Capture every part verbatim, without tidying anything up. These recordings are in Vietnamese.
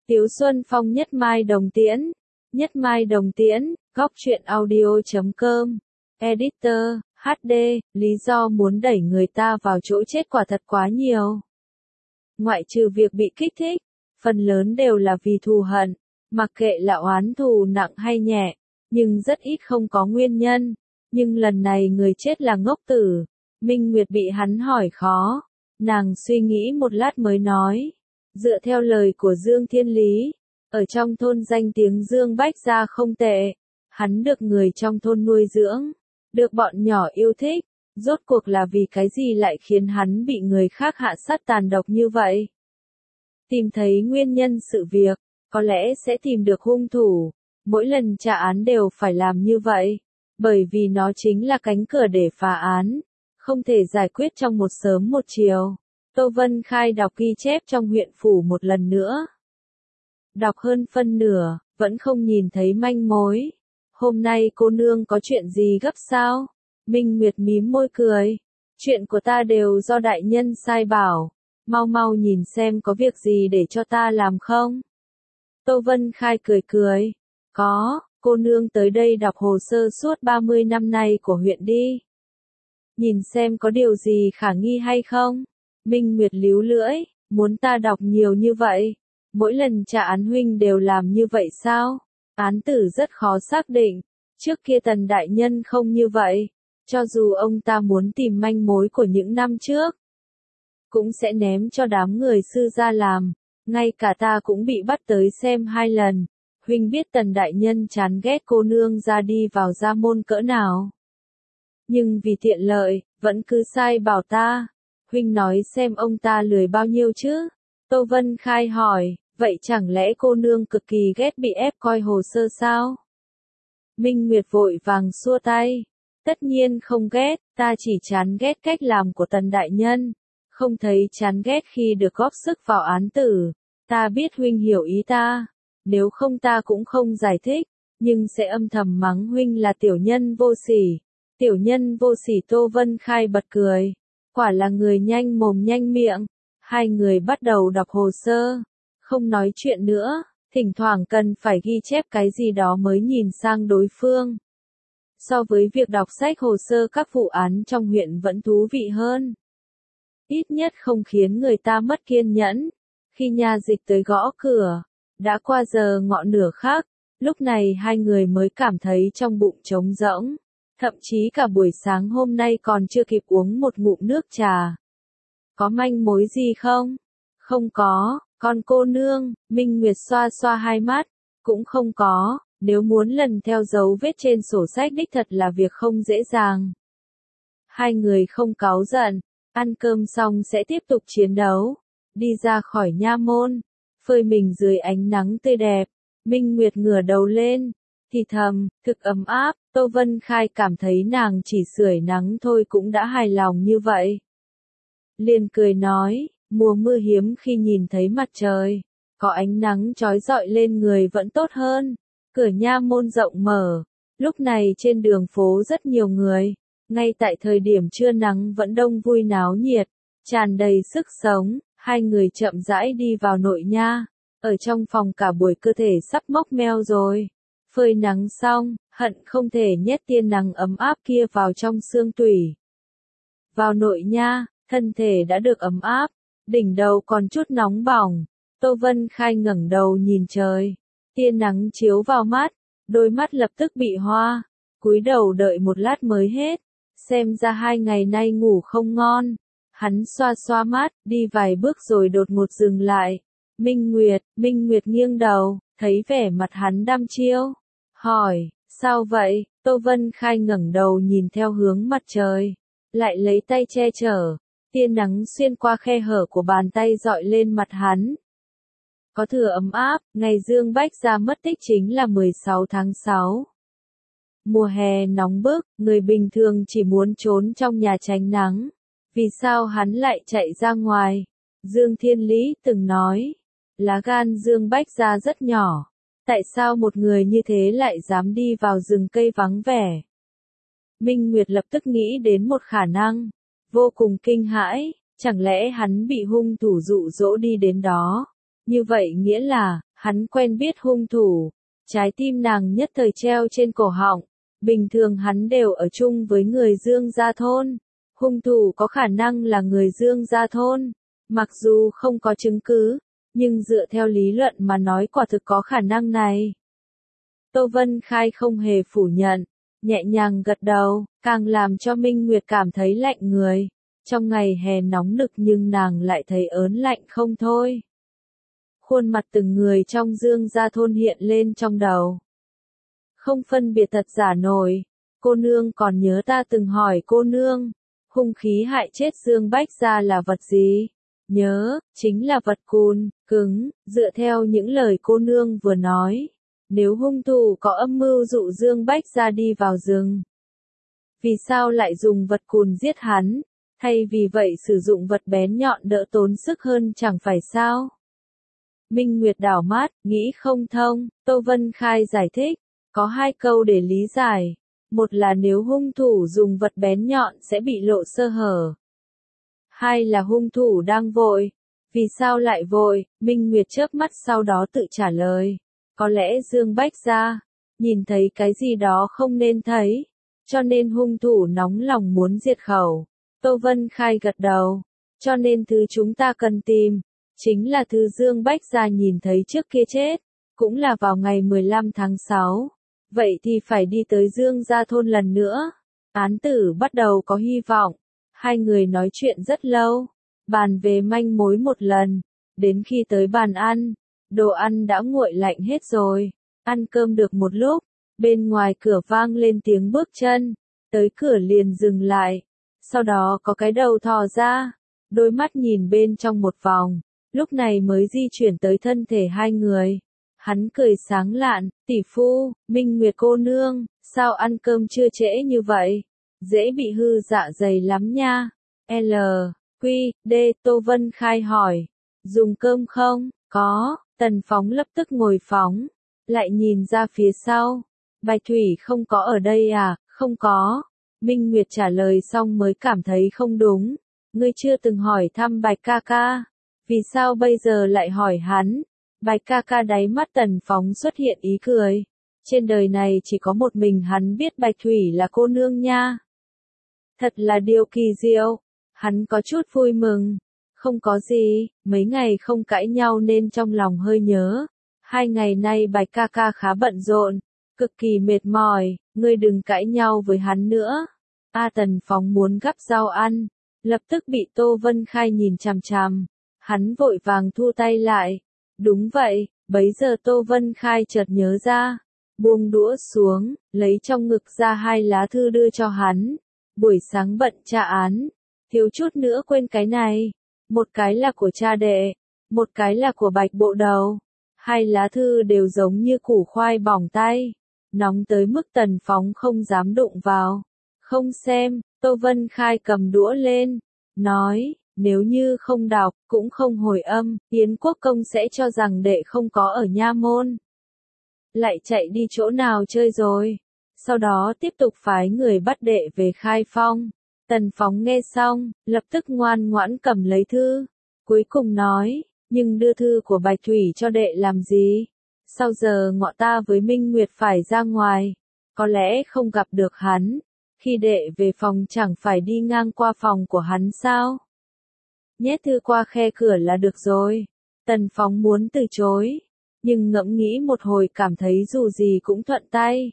Tiếu Xuân Phong Nhất Mai Đồng Tiễn. Nhất Mai Đồng Tiễn, góc truyện audio chấm com. Editor, hát đê, lý do muốn đẩy người ta vào chỗ chết quả thật quá nhiều. Ngoại trừ việc bị kích thích, phần lớn đều là vì thù hận, mặc kệ là oán thù nặng hay nhẹ, nhưng rất ít không có nguyên nhân. Nhưng lần này người chết là ngốc tử. Minh Nguyệt bị hắn hỏi khó. Nàng suy nghĩ một lát mới nói. Dựa theo lời của Dương Thiên Lý, ở trong thôn danh tiếng Dương Bách Gia không tệ. Hắn được người trong thôn nuôi dưỡng, được bọn nhỏ yêu thích. Rốt cuộc là vì cái gì lại khiến hắn bị người khác hạ sát tàn độc như vậy? Tìm thấy nguyên nhân sự việc, có lẽ sẽ tìm được hung thủ. Mỗi lần trả án đều phải làm như vậy, bởi vì nó chính là cánh cửa để phá án, không thể giải quyết trong một sớm một chiều. Tô Vân Khai đọc ghi chép trong huyện phủ một lần nữa. Đọc hơn phân nửa, vẫn không nhìn thấy manh mối. Hôm nay cô nương có chuyện gì gấp sao? Minh Nguyệt mím môi cười. Chuyện của ta đều do đại nhân sai bảo. Mau mau nhìn xem có việc gì để cho ta làm không? Tô Vân Khai cười cười. Có, cô nương tới đây đọc hồ sơ suốt ba mươi năm nay của huyện đi. Nhìn xem có điều gì khả nghi hay không? Minh Nguyệt líu lưỡi, muốn ta đọc nhiều như vậy? Mỗi lần trả án huynh đều làm như vậy sao? Án tử rất khó xác định. Trước kia Tần đại nhân không như vậy. Cho dù ông ta muốn tìm manh mối của những năm trước, cũng sẽ ném cho đám người sư gia làm. Ngay cả ta cũng bị bắt tới xem hai lần. Huynh biết Tần đại nhân chán ghét cô nương ra đi vào gia môn cỡ nào. Nhưng vì tiện lợi, vẫn cứ sai bảo ta. Huynh nói xem ông ta lười bao nhiêu chứ? Tô Vân Khai hỏi, vậy chẳng lẽ cô nương cực kỳ ghét bị ép coi hồ sơ sao? Minh Nguyệt vội vàng xua tay. Tất nhiên không ghét, ta chỉ chán ghét cách làm của Tần đại nhân. Không thấy chán ghét khi được góp sức vào án tử. Ta biết huynh hiểu ý ta. Nếu không ta cũng không giải thích, nhưng sẽ âm thầm mắng huynh là tiểu nhân vô sỉ. Tiểu nhân vô sỉ. Tô Vân Khai bật cười. Quả là người nhanh mồm nhanh miệng. Hai người bắt đầu đọc hồ sơ. Không nói chuyện nữa, thỉnh thoảng cần phải ghi chép cái gì đó mới nhìn sang đối phương. So với việc đọc sách hồ sơ các vụ án trong huyện vẫn thú vị hơn. Ít nhất không khiến người ta mất kiên nhẫn. Khi nha dịch tới gõ cửa, đã qua giờ ngọ nửa khác, lúc này hai người mới cảm thấy trong bụng trống rỗng. Thậm chí cả buổi sáng hôm nay còn chưa kịp uống một ngụm nước trà. Có manh mối gì không? Không có, con cô nương. Minh Nguyệt xoa xoa hai mắt. Cũng không có, nếu muốn lần theo dấu vết trên sổ sách đích thật là việc không dễ dàng. Hai người không cáu giận, ăn cơm xong sẽ tiếp tục chiến đấu. Đi ra khỏi nha môn, phơi mình dưới ánh nắng tươi đẹp. Minh Nguyệt ngửa đầu lên, thì thầm, thực ấm áp. Tô Vân Khai cảm thấy nàng chỉ sưởi nắng thôi cũng đã hài lòng như vậy. Liền cười nói, mùa mưa hiếm khi nhìn thấy mặt trời, có ánh nắng chói rọi lên người vẫn tốt hơn. Cửa nha môn rộng mở, lúc này trên đường phố rất nhiều người, ngay tại thời điểm trưa nắng vẫn đông vui náo nhiệt, tràn đầy sức sống. Hai người chậm rãi đi vào nội nha, ở trong phòng cả buổi cơ thể sắp mốc meo rồi. Phơi nắng xong, hận không thể nhét tia nắng ấm áp kia vào trong xương tủy. Vào nội nha, thân thể đã được ấm áp, đỉnh đầu còn chút nóng bỏng. Tô Vân Khai ngẩng đầu nhìn trời, tia nắng chiếu vào mắt, đôi mắt lập tức bị hoa, cúi đầu đợi một lát mới hết. Xem ra hai ngày nay ngủ không ngon. Hắn xoa xoa mắt, đi vài bước rồi đột ngột dừng lại. Minh Nguyệt, Minh Nguyệt nghiêng đầu, thấy vẻ mặt hắn đăm chiêu. Hỏi, sao vậy? Tô Vân Khai ngẩng đầu nhìn theo hướng mặt trời, lại lấy tay che chở. Tia nắng xuyên qua khe hở của bàn tay dọi lên mặt hắn. Có thừa ấm áp, ngày Dương Bách Gia mất tích chính là mười sáu tháng sáu. Mùa hè nóng bức, người bình thường chỉ muốn trốn trong nhà tránh nắng. Vì sao hắn lại chạy ra ngoài? Dương Thiên Lý từng nói, lá gan Dương Bách Gia rất nhỏ. Tại sao một người như thế lại dám đi vào rừng cây vắng vẻ? Minh Nguyệt lập tức nghĩ đến một khả năng, vô cùng kinh hãi, chẳng lẽ hắn bị hung thủ dụ dỗ đi đến đó? Như vậy nghĩa là, Hắn quen biết hung thủ, trái tim nàng nhất thời treo trên cổ họng. Bình thường hắn đều ở chung với người Dương Gia Thôn. Hung thủ có khả năng là người Dương Gia Thôn. Mặc dù không có chứng cứ, nhưng dựa theo lý luận mà nói quả thực có khả năng này. Tô Vân Khai không hề phủ nhận, nhẹ nhàng gật đầu, càng làm cho Minh Nguyệt cảm thấy lạnh người. Trong ngày hè nóng nực nhưng nàng lại thấy ớn lạnh không thôi. Khuôn mặt từng người trong Dương Gia Thôn hiện lên trong đầu. Không phân biệt thật giả nổi, cô nương còn nhớ ta từng hỏi cô nương, hung khí hại chết Dương Bách Gia là vật gì? Nhớ, chính là vật cùn, cứng, dựa theo những lời cô nương vừa nói. Nếu hung thủ có âm mưu dụ Dương Bách Gia đi vào rừng, vì sao lại dùng vật cùn giết hắn, thay vì vậy sử dụng vật bén nhọn đỡ tốn sức hơn chẳng phải sao? Minh Nguyệt đảo mắt, nghĩ không thông, Tô Vân Khai giải thích, có hai câu để lý giải. Một là nếu hung thủ dùng vật bén nhọn sẽ bị lộ sơ hở. Hai là hung thủ đang vội. Vì sao lại vội? Minh Nguyệt chớp mắt sau đó tự trả lời. Có lẽ Dương Bách Gia nhìn thấy cái gì đó không nên thấy, cho nên hung thủ nóng lòng muốn diệt khẩu. Tô Vân Khai gật đầu. Cho nên thứ chúng ta cần tìm, chính là thứ Dương Bách Gia nhìn thấy trước kia chết, cũng là vào ngày mười lăm tháng sáu. Vậy thì phải đi tới Dương Gia Thôn lần nữa. Án tử bắt đầu có hy vọng. Hai người nói chuyện rất lâu, bàn về manh mối một lần. Đến khi tới bàn ăn, đồ ăn đã nguội lạnh hết rồi. Ăn cơm được một lúc, bên ngoài cửa vang lên tiếng bước chân. Tới cửa liền dừng lại. Sau đó có cái đầu thò ra, đôi mắt nhìn bên trong một vòng. Lúc này mới di chuyển tới thân thể hai người. Hắn cười sáng lạn, tỷ phu, Minh Nguyệt cô nương, sao ăn cơm chưa trễ như vậy? Dễ bị hư dạ dày lắm nha. L, Q, D, Tô Vân Khai hỏi. Dùng cơm không? Có, Tần Phóng lập tức ngồi phóng. Lại nhìn ra phía sau. Bạch Thủy không có ở đây à? Không có. Minh Nguyệt trả lời xong mới cảm thấy không đúng. Ngươi chưa từng hỏi thăm Bạch ca ca. Vì sao bây giờ lại hỏi hắn? Bạch ca ca đáy mắt Tần Phóng xuất hiện ý cười. Trên đời này chỉ có một mình hắn biết Bạch Thủy là cô nương nha. Thật là điều kỳ diệu. Hắn có chút vui mừng. Không có gì, mấy ngày không cãi nhau nên trong lòng hơi nhớ. Hai ngày nay Bạch ca ca khá bận rộn, cực kỳ mệt mỏi, ngươi đừng cãi nhau với hắn nữa. A Tần Phóng muốn gắp rau ăn, lập tức bị Tô Vân Khai nhìn chằm chằm. Hắn vội vàng thu tay lại. Đúng vậy, bấy giờ Tô Vân Khai chợt nhớ ra, buông đũa xuống, lấy trong ngực ra hai lá thư đưa cho hắn. Buổi sáng bận tra án, thiếu chút nữa quên cái này. Một cái là của cha đệ, một cái là của Bạch bộ đầu. Hai lá thư đều giống như củ khoai bỏng tay, nóng tới mức Tần Phóng không dám đụng vào. Không xem, Tô Vân Khai cầm đũa lên, nói, nếu như không đọc, cũng không hồi âm, Yến Quốc Công sẽ cho rằng đệ không có ở nha môn. Lại chạy đi chỗ nào chơi rồi. Sau đó tiếp tục phái người bắt đệ về Khai Phong. Tần Phóng nghe xong, lập tức ngoan ngoãn cầm lấy thư. Cuối cùng nói, nhưng đưa thư của Bạch Thủy cho đệ làm gì? Sau giờ ngọ ta với Minh Nguyệt phải ra ngoài. Có lẽ không gặp được hắn. Khi đệ về phòng chẳng phải đi ngang qua phòng của hắn sao? Nhét thư qua khe cửa là được rồi. Tần Phóng muốn từ chối, nhưng ngẫm nghĩ một hồi cảm thấy dù gì cũng thuận tay.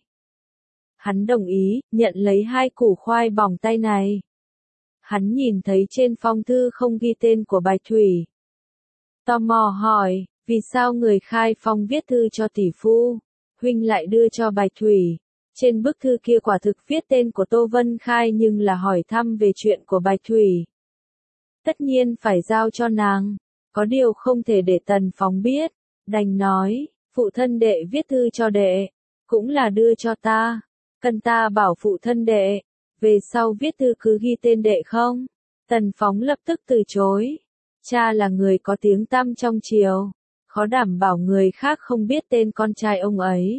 Hắn đồng ý, nhận lấy hai củ khoai bỏng tay này. Hắn nhìn thấy trên phong thư không ghi tên của Bạch Thủy. Tò mò hỏi, vì sao người Khai Phong viết thư cho tỷ phu, huynh lại đưa cho Bạch Thủy? Trên bức thư kia quả thực viết tên của Tô Vân Khai nhưng là hỏi thăm về chuyện của Bạch Thủy. Tất nhiên phải giao cho nàng, có điều không thể để Tần Phóng biết, đành nói, phụ thân đệ viết thư cho đệ, cũng là đưa cho ta, cần ta bảo phụ thân đệ, về sau viết thư cứ ghi tên đệ không? Tần Phóng lập tức từ chối, cha là người có tiếng tăm trong triều, khó đảm bảo người khác không biết tên con trai ông ấy.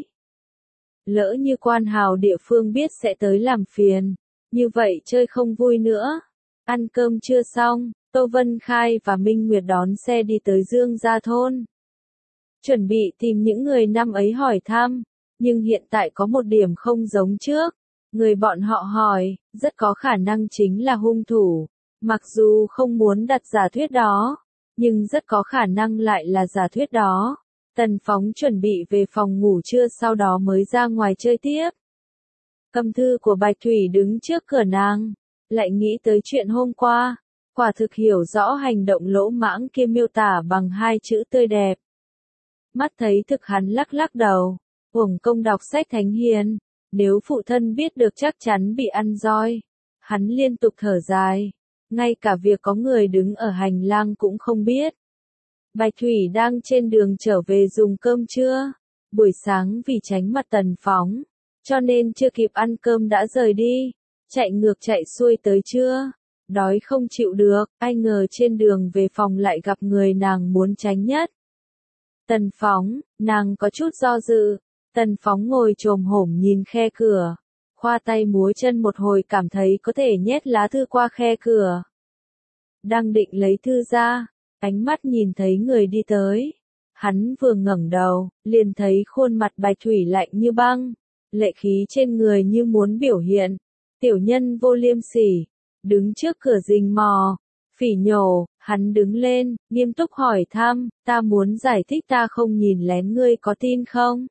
Lỡ như quan hào địa phương biết sẽ tới làm phiền, như vậy chơi không vui nữa. Ăn cơm chưa xong, Tô Vân Khai và Minh Nguyệt đón xe đi tới Dương Gia Thôn. chuẩn bị tìm những người năm ấy hỏi thăm, nhưng hiện tại có một điểm không giống trước. Người bọn họ hỏi, rất có khả năng chính là hung thủ. Mặc dù không muốn đặt giả thuyết đó, nhưng rất có khả năng lại là giả thuyết đó. Tần Phóng chuẩn bị về phòng ngủ trưa sau đó mới ra ngoài chơi tiếp. Cầm thư của Bạch Thủy đứng trước cửa nàng, lại nghĩ tới chuyện hôm qua, quả thực hiểu rõ hành động lỗ mãng kia miêu tả bằng hai chữ tươi đẹp. Mắt thấy thực hắn lắc lắc đầu, uổng công đọc sách thánh hiền, nếu phụ thân biết được chắc chắn bị ăn roi. Hắn liên tục thở dài, ngay cả việc có người đứng ở hành lang cũng không biết. Bạch Thủy đang trên đường trở về dùng cơm trưa, buổi sáng vì tránh mặt Tần Phóng, cho nên chưa kịp ăn cơm đã rời đi, chạy ngược chạy xuôi tới trưa, đói không chịu được, ai ngờ trên đường về phòng lại gặp người nàng muốn tránh nhất. Tần Phóng, nàng có chút do dự, Tần Phóng ngồi chồm hổm nhìn khe cửa, khoa tay múa chân một hồi cảm thấy có thể nhét lá thư qua khe cửa. Đang định lấy thư ra, ánh mắt nhìn thấy người đi tới. Hắn vừa ngẩng đầu, liền thấy khuôn mặt Bạch Thủy lạnh như băng, lệ khí trên người như muốn biểu hiện. Tiểu nhân vô liêm sỉ, đứng trước cửa rình mò, phỉ nhổ, hắn đứng lên, nghiêm túc hỏi thăm, ta muốn giải thích ta không nhìn lén ngươi có tin không?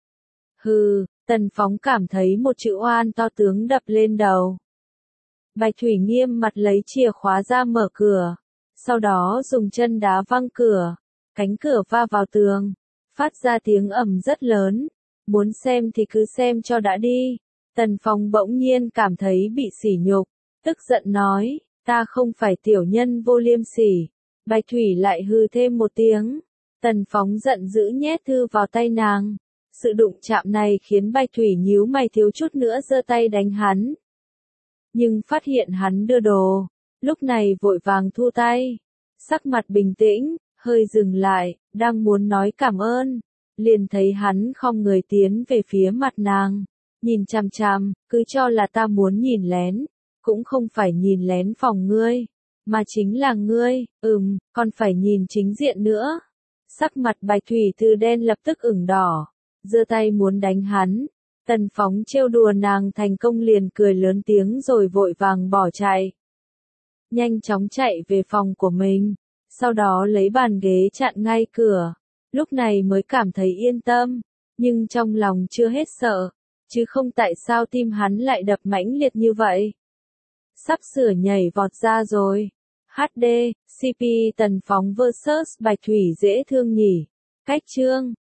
Hừ, Tần Phóng cảm thấy một chữ oan to tướng đập lên đầu. Bạch Thủy nghiêm mặt lấy chìa khóa ra mở cửa, sau đó dùng chân đá văng cửa, cánh cửa va vào tường, phát ra tiếng ầm rất lớn, muốn xem thì cứ xem cho đã đi. Tần Phóng bỗng nhiên cảm thấy bị sỉ nhục, tức giận nói, ta không phải tiểu nhân vô liêm sỉ. Bạch Thủy lại hừ thêm một tiếng, Tần Phóng giận dữ nhét thư vào tay nàng. Sự đụng chạm này khiến Bạch Thủy nhíu mày thiếu chút nữa giơ tay đánh hắn. Nhưng phát hiện hắn đưa đồ, lúc này vội vàng thu tay, sắc mặt bình tĩnh, hơi dừng lại, đang muốn nói cảm ơn, liền thấy hắn khom người tiến về phía mặt nàng, nhìn chằm chằm, cứ cho là ta muốn nhìn lén, cũng không phải nhìn lén phòng ngươi, mà chính là ngươi, ừm, còn phải nhìn chính diện nữa. Sắc mặt Bạch Thủy từ đen lập tức ửng đỏ, giơ tay muốn đánh hắn. Tần Phóng trêu đùa nàng thành công liền cười lớn tiếng rồi vội vàng bỏ chạy. Nhanh chóng chạy về phòng của mình, sau đó lấy bàn ghế chặn ngay cửa, lúc này mới cảm thấy yên tâm, nhưng trong lòng chưa hết sợ, chứ không tại sao tim hắn lại đập mãnh liệt như vậy. Sắp sửa nhảy vọt ra rồi. hát đê, xê pê Tần Phóng versus Bạch Thủy dễ thương nhỉ. Cách chương